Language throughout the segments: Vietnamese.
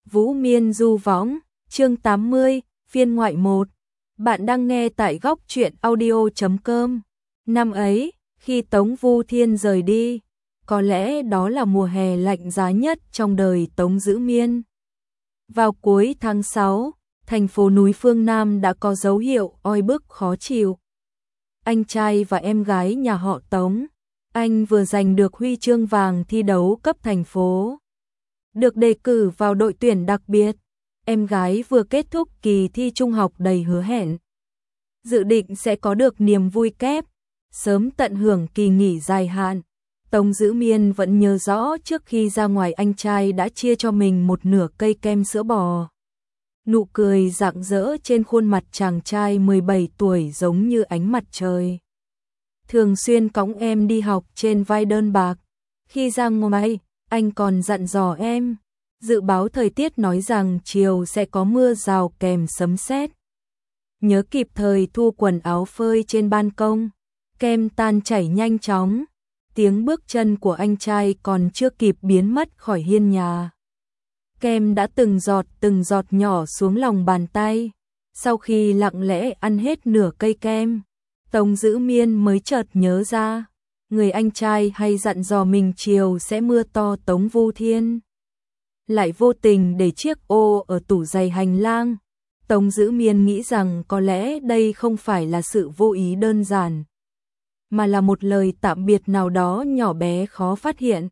Vũ Miên du võng, chương 80, phiên ngoại 1. Bạn đang nghe tại góc truyện audio.com. Năm ấy, khi Tống Vu Thiên rời đi, có lẽ đó là mùa hè lạnh giá nhất trong đời Tống Dữ Miên. Vào cuối tháng 6, thành phố núi phương Nam đã có dấu hiệu oi bức khó chịu. Anh trai và em gái nhà họ Tống, anh vừa giành được huy chương vàng thi đấu cấp thành phố, được đề cử vào đội tuyển đặc biệt. Em gái vừa kết thúc kỳ thi trung học đầy hứa hẹn, dự định sẽ có được niềm vui kép, sớm tận hưởng kỳ nghỉ dài hạn. Tống Dữ Miên vẫn nhớ rõ trước khi ra ngoài anh trai đã chia cho mình một nửa cây kem sữa bò. Nụ cười rạng rỡ trên khuôn mặt chàng trai 17 tuổi giống như ánh mặt trời. Thường xuyên cõng em đi học trên vai đơn bạc. Khi ra ngoài, anh còn dặn dò em, dự báo thời tiết nói rằng chiều sẽ có mưa rào kèm sấm sét. Nhớ kịp thời thu quần áo phơi trên ban công. Kem tan chảy nhanh chóng, tiếng bước chân của anh trai còn chưa kịp biến mất khỏi hiên nhà. Kem đã từng giọt nhỏ xuống lòng bàn tay. Sau khi lặng lẽ ăn hết nửa cây kem, Tống Dữ Miên mới chợt nhớ ra, người anh trai hay dặn dò mình chiều sẽ mưa to Tống Vu Thiên lại vô tình để chiếc ô ở tủ giày hành lang. Tống Dữ Miên nghĩ rằng có lẽ đây không phải là sự vô ý đơn giản, mà là một lời tạm biệt nào đó nhỏ bé khó phát hiện.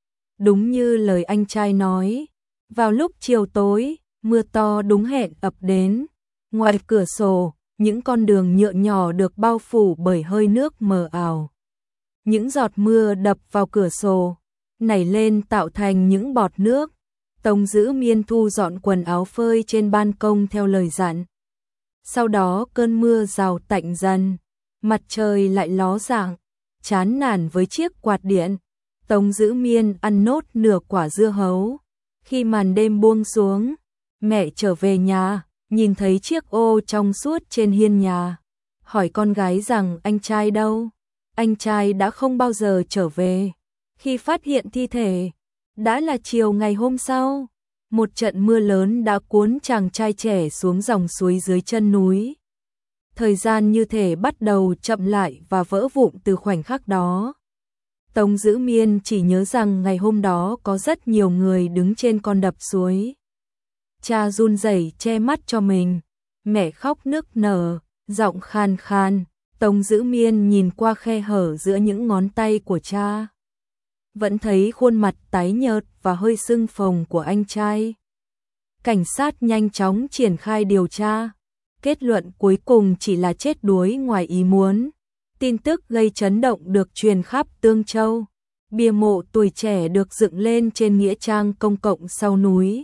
Đúng như lời anh trai nói, vào lúc chiều tối, mưa to đúng hẹn ập đến. Ngoài cửa sổ, những con đường nhựa nhỏ được bao phủ bởi hơi nước mờ ảo. Những giọt mưa đập vào cửa sổ, nảy lên tạo thành những bọt nước. Tống Dữ Miên thu dọn quần áo phơi trên ban công theo lời dặn. Sau đó cơn mưa rào tạnh dần, mặt trời lại ló dạng. Chán nản với chiếc quạt điện, Tống Dữ Miên ăn nốt nửa quả dưa hấu. Khi màn đêm buông xuống, mẹ trở về nhà, nhìn thấy chiếc ô trong suốt trên hiên nhà, hỏi con gái rằng anh trai đâu. Anh trai đã không bao giờ trở về. Khi phát hiện thi thể, đã là chiều ngày hôm sau. Một trận mưa lớn đã cuốn chàng trai trẻ xuống dòng suối dưới chân núi. Thời gian như thể bắt đầu chậm lại và vỡ vụn từ khoảnh khắc đó. Tống Dữ Miên chỉ nhớ rằng ngày hôm đó có rất nhiều người đứng trên con đập suối. Cha run rẩy che mắt cho mình, mẹ khóc nức nở, giọng khan khan. Tống Dữ Miên nhìn qua khe hở giữa những ngón tay của cha, vẫn thấy khuôn mặt tái nhợt và hơi sưng phồng của anh trai. Cảnh sát nhanh chóng triển khai điều tra. Kết luận cuối cùng chỉ là chết đuối ngoài ý muốn. Tin tức gây chấn động được truyền khắp Tương Châu. Bia mộ tuổi trẻ được dựng lên trên nghĩa trang công cộng sau núi.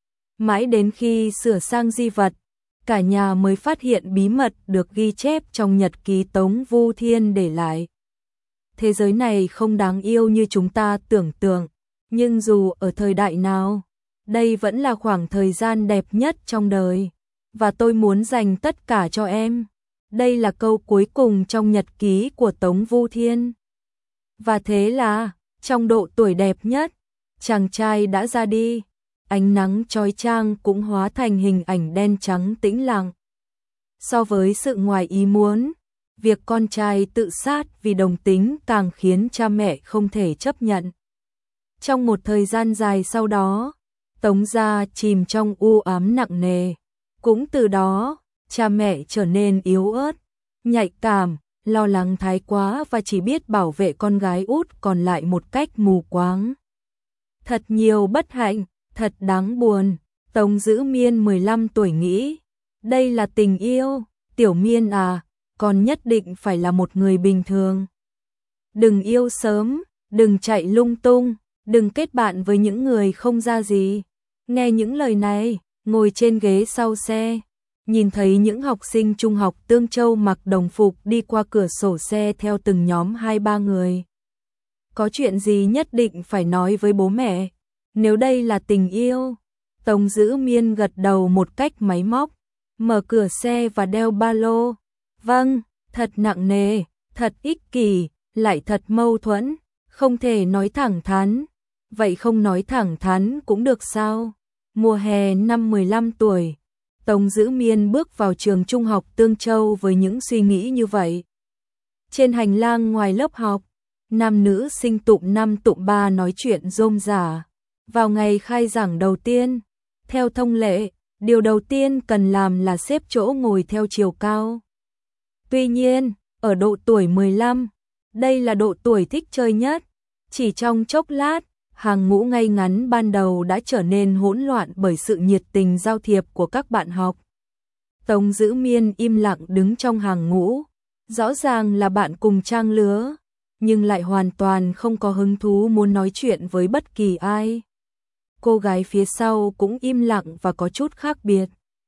Mãi đến khi sửa sang di vật, cả nhà mới phát hiện bí mật được ghi chép trong nhật ký Tống Vu Thiên để lại. Thế giới này không đáng yêu như chúng ta tưởng tượng, nhưng dù ở thời đại nào, đây vẫn là khoảng thời gian đẹp nhất trong đời, và tôi muốn dành tất cả cho em. Đây là câu cuối cùng trong nhật ký của Tống Vu Thiên. Và thế là, trong độ tuổi đẹp nhất, chàng trai đã ra đi. Ánh nắng chói chang cũng hóa thành hình ảnh đen trắng tĩnh lặng. So với sự ngoài ý muốn, việc con trai tự sát vì đồng tính càng khiến cha mẹ không thể chấp nhận. Trong một thời gian dài sau đó, Tống gia chìm trong u ám nặng nề. Cũng từ đó, cha mẹ trở nên yếu ớt, nhạy cảm, lo lắng thái quá và chỉ biết bảo vệ con gái út còn lại một cách mù quáng. Thật nhiều bất hạnh, thật đáng buồn. Tống Dữ Miên 15 tuổi nghĩ, đây là tình yêu, Tiểu Miên à, con nhất định phải là một người bình thường. Đừng yêu sớm, đừng chạy lung tung, đừng kết bạn với những người không ra gì. Nghe những lời này, ngồi trên ghế sau xe, nhìn thấy những học sinh trung học Tương Châu mặc đồng phục đi qua cửa sổ xe theo từng nhóm 2-3 người. Có chuyện gì nhất định phải nói với bố mẹ, nếu đây là tình yêu. Tống Dữ Miên gật đầu một cách máy móc, mở cửa xe và đeo ba lô. Vâng, thật nặng nề, thật ích kỷ, lại thật mâu thuẫn, không thể nói thẳng thắn. Vậy không nói thẳng thắn cũng được sao? Mùa hè năm 15 tuổi, Tống Dữ Miên bước vào trường trung học Tương Châu với những suy nghĩ như vậy. Trên hành lang ngoài lớp học, nam nữ sinh tụm 5 tụm 3 nói chuyện rôm rả. Vào ngày khai giảng đầu tiên, theo thông lệ, điều đầu tiên cần làm là xếp chỗ ngồi theo chiều cao. Tuy nhiên, ở độ tuổi 15, đây là độ tuổi thích chơi nhất. Chỉ trong chốc lát, hàng ngũ ngay ngắn ban đầu đã trở nên hỗn loạn bởi sự nhiệt tình giao thiệp của các bạn học. Tống Dữ Miên im lặng đứng trong hàng ngũ, rõ ràng là bạn cùng trang lứa, nhưng lại hoàn toàn không có hứng thú muốn nói chuyện với bất kỳ ai. Cô gái phía sau cũng im lặng và có chút khác biệt.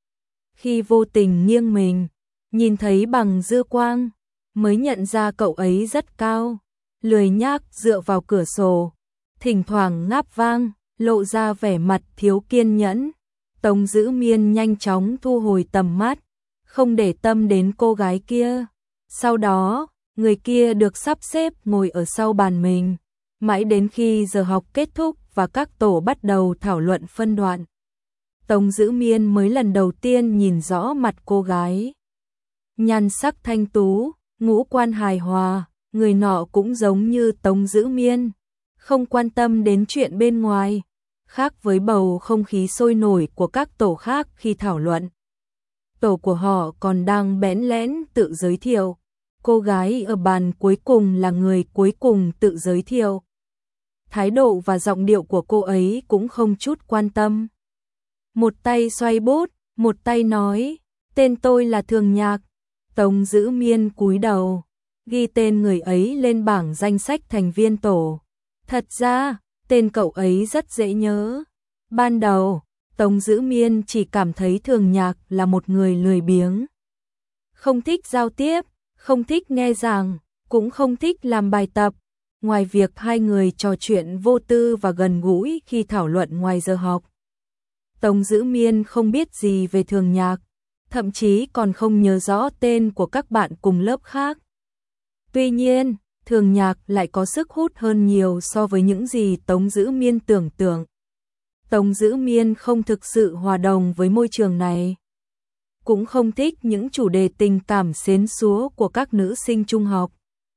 Khi vô tình nghiêng mình, nhìn thấy bằng dư quang, mới nhận ra cậu ấy rất cao, lười nhác dựa vào cửa sổ, thỉnh thoảng ngáp vang, lộ ra vẻ mặt thiếu kiên nhẫn. Tống Dữ Miên nhanh chóng thu hồi tầm mắt, không để tâm đến cô gái kia. Sau đó, người kia được sắp xếp ngồi ở sau bàn mình, mãi đến khi giờ học kết thúc và các tổ bắt đầu thảo luận phân đoạn. Tống Dữ Miên mới lần đầu tiên nhìn rõ mặt cô gái. Nhan sắc thanh tú, ngũ quan hài hòa, người nọ cũng giống như Tống Dữ Miên, không quan tâm đến chuyện bên ngoài, khác với bầu không khí sôi nổi của các tổ khác khi thảo luận. Tổ của họ còn đang bẽn lẽn tự giới thiệu, cô gái ở bàn cuối cùng là người cuối cùng tự giới thiệu. Thái độ và giọng điệu của cô ấy cũng không chút quan tâm. Một tay xoay bút, một tay nói, tên tôi là Thường Nhạc. Tống Dữ Miên cúi đầu, ghi tên người ấy lên bảng danh sách thành viên tổ. Thật ra, tên cậu ấy rất dễ nhớ. Ban đầu, Tống Dữ Miên chỉ cảm thấy Thường Nhạc là một người lười biếng. Không thích giao tiếp, không thích nghe giảng, cũng không thích làm bài tập. Ngoài việc hai người trò chuyện vô tư và gần gũi khi thảo luận ngoài giờ học, Tống Dữ Miên không biết gì về Thường Nhạc, thậm chí còn không nhớ rõ tên của các bạn cùng lớp khác. Tuy nhiên, Thường Nhạc lại có sức hút hơn nhiều so với những gì Tống Dữ Miên tưởng tượng. Tống Dữ Miên không thực sự hòa đồng với môi trường này, cũng không thích những chủ đề tình cảm xến xúa của các nữ sinh trung học.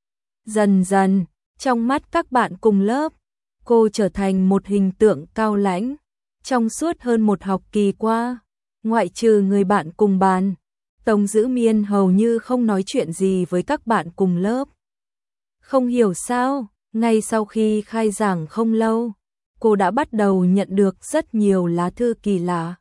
Dần dần, trong mắt các bạn cùng lớp, cô trở thành một hình tượng cao lãnh. Trong suốt hơn một học kỳ qua, ngoại trừ người bạn cùng bàn, Tống Dữ Miên hầu như không nói chuyện gì với các bạn cùng lớp. Không hiểu sao, ngay sau khi khai giảng không lâu, cô đã bắt đầu nhận được rất nhiều lá thư kỳ lạ.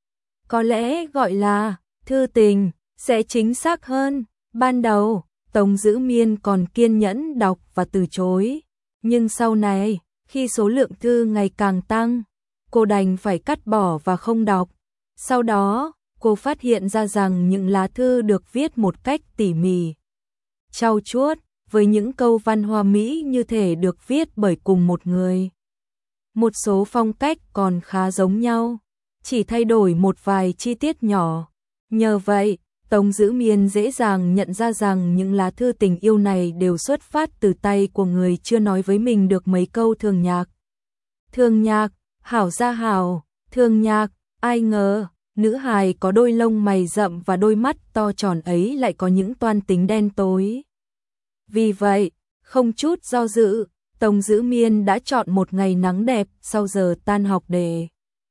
Có lẽ gọi là thư tình sẽ chính xác hơn. Ban đầu, Tống Dữ Miên còn kiên nhẫn đọc và từ chối, nhưng sau này, khi số lượng thư ngày càng tăng, cô đành phải cắt bỏ và không đọc. Sau đó, cô phát hiện ra rằng những lá thư được viết một cách tỉ mỉ, trau chuốt, với những câu văn hoa mỹ như thể được viết bởi cùng một người. Một số phong cách còn khá giống nhau, chỉ thay đổi một vài chi tiết nhỏ. Nhờ vậy, Tống Dữ Miên dễ dàng nhận ra rằng những lá thư tình yêu này đều xuất phát từ tay của người chưa nói với mình được mấy câu Thường Nhạc. Thường Nhạc, hảo gia hảo, Thường Nhạc, ai ngờ, nữ hài có đôi lông mày rậm và đôi mắt to tròn ấy lại có những toan tính đen tối. Vì vậy, không chút do dự, Tống Dữ Miên đã chọn một ngày nắng đẹp sau giờ tan học để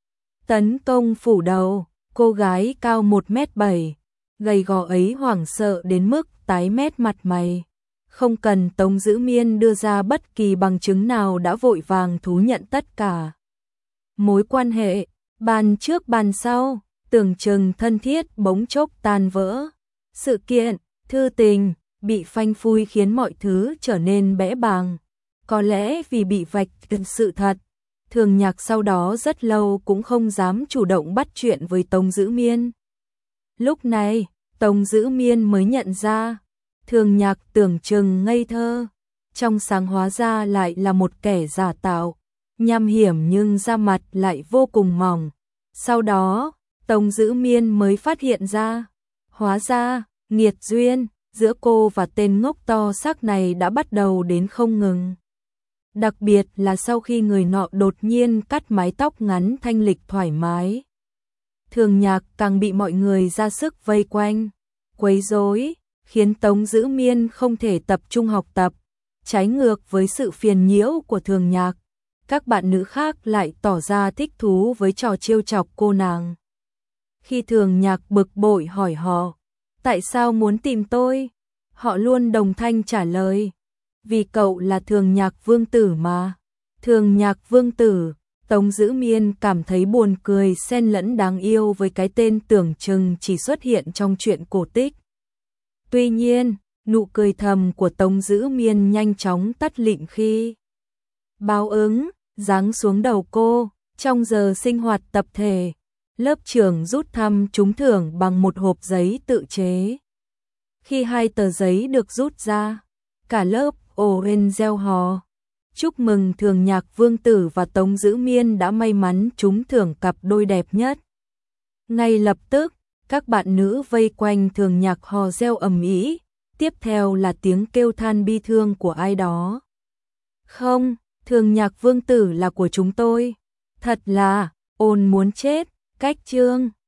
tấn công phủ đầu. Cô gái cao 1m7, gầy gò ấy hoảng sợ đến mức tái mét mặt mày. Không cần Tống Dữ Miên đưa ra bất kỳ bằng chứng nào đã vội vàng thú nhận tất cả. Mối quan hệ, bàn trước bàn sau, tưởng chừng thân thiết bỗng chốc tan vỡ. Sự kiện, thư tình, bị phanh phui khiến mọi thứ trở nên bẽ bàng. Có lẽ vì bị vạch trần sự thật, Thường Nhạc sau đó rất lâu cũng không dám chủ động bắt chuyện với Tống Dữ Miên. Lúc này, Tống Dữ Miên mới nhận ra, Thường Nhạc tưởng chừng ngây thơ, trong sáng hóa ra lại là một kẻ giả tạo, nham hiểm nhưng da mặt lại vô cùng mỏng. Sau đó, Tống Dữ Miên mới phát hiện ra, hóa ra, nghiệt duyên giữa cô và tên ngốc to xác này đã bắt đầu đến không ngừng. Đặc biệt là sau khi người nọ đột nhiên cắt mái tóc ngắn thanh lịch thoải mái. Thường Nhạc càng bị mọi người ra sức vây quanh, quấy rối, khiến Tống Dữ Miên không thể tập trung học tập. Trái ngược với sự phiền nhiễu của Thường Nhạc, các bạn nữ khác lại tỏ ra thích thú với trò trêu chọc cô nàng. Khi Thường Nhạc bực bội hỏi họ, tại sao muốn tìm tôi? Họ luôn đồng thanh trả lời, vì cậu là Thường Nhạc Vương Tử mà. Thường Nhạc Vương Tử, Tống Dữ Miên cảm thấy buồn cười xen lẫn đáng yêu với cái tên tưởng chừng chỉ xuất hiện trong truyện cổ tích. Tuy nhiên, nụ cười thầm của Tống Dữ Miên nhanh chóng tắt lịm khi báo ứng giáng xuống đầu cô. Trong giờ sinh hoạt tập thể, lớp trưởng rút thăm trúng thưởng bằng một hộp giấy tự chế. Khi hai tờ giấy được rút ra, cả lớp ồ lên reo hò. Chúc mừng Thường Nhạc Vương Tử và Tống Dữ Miên đã may mắn trúng thưởng cặp đôi đẹp nhất. Ngay lập tức, các bạn nữ vây quanh Thường Nhạc hò reo ầm ĩ, tiếp theo là tiếng kêu than bi thương của ai đó. Không, Thường Nhạc Vương Tử là của chúng tôi. Thật là, ôn muốn chết, cách chương.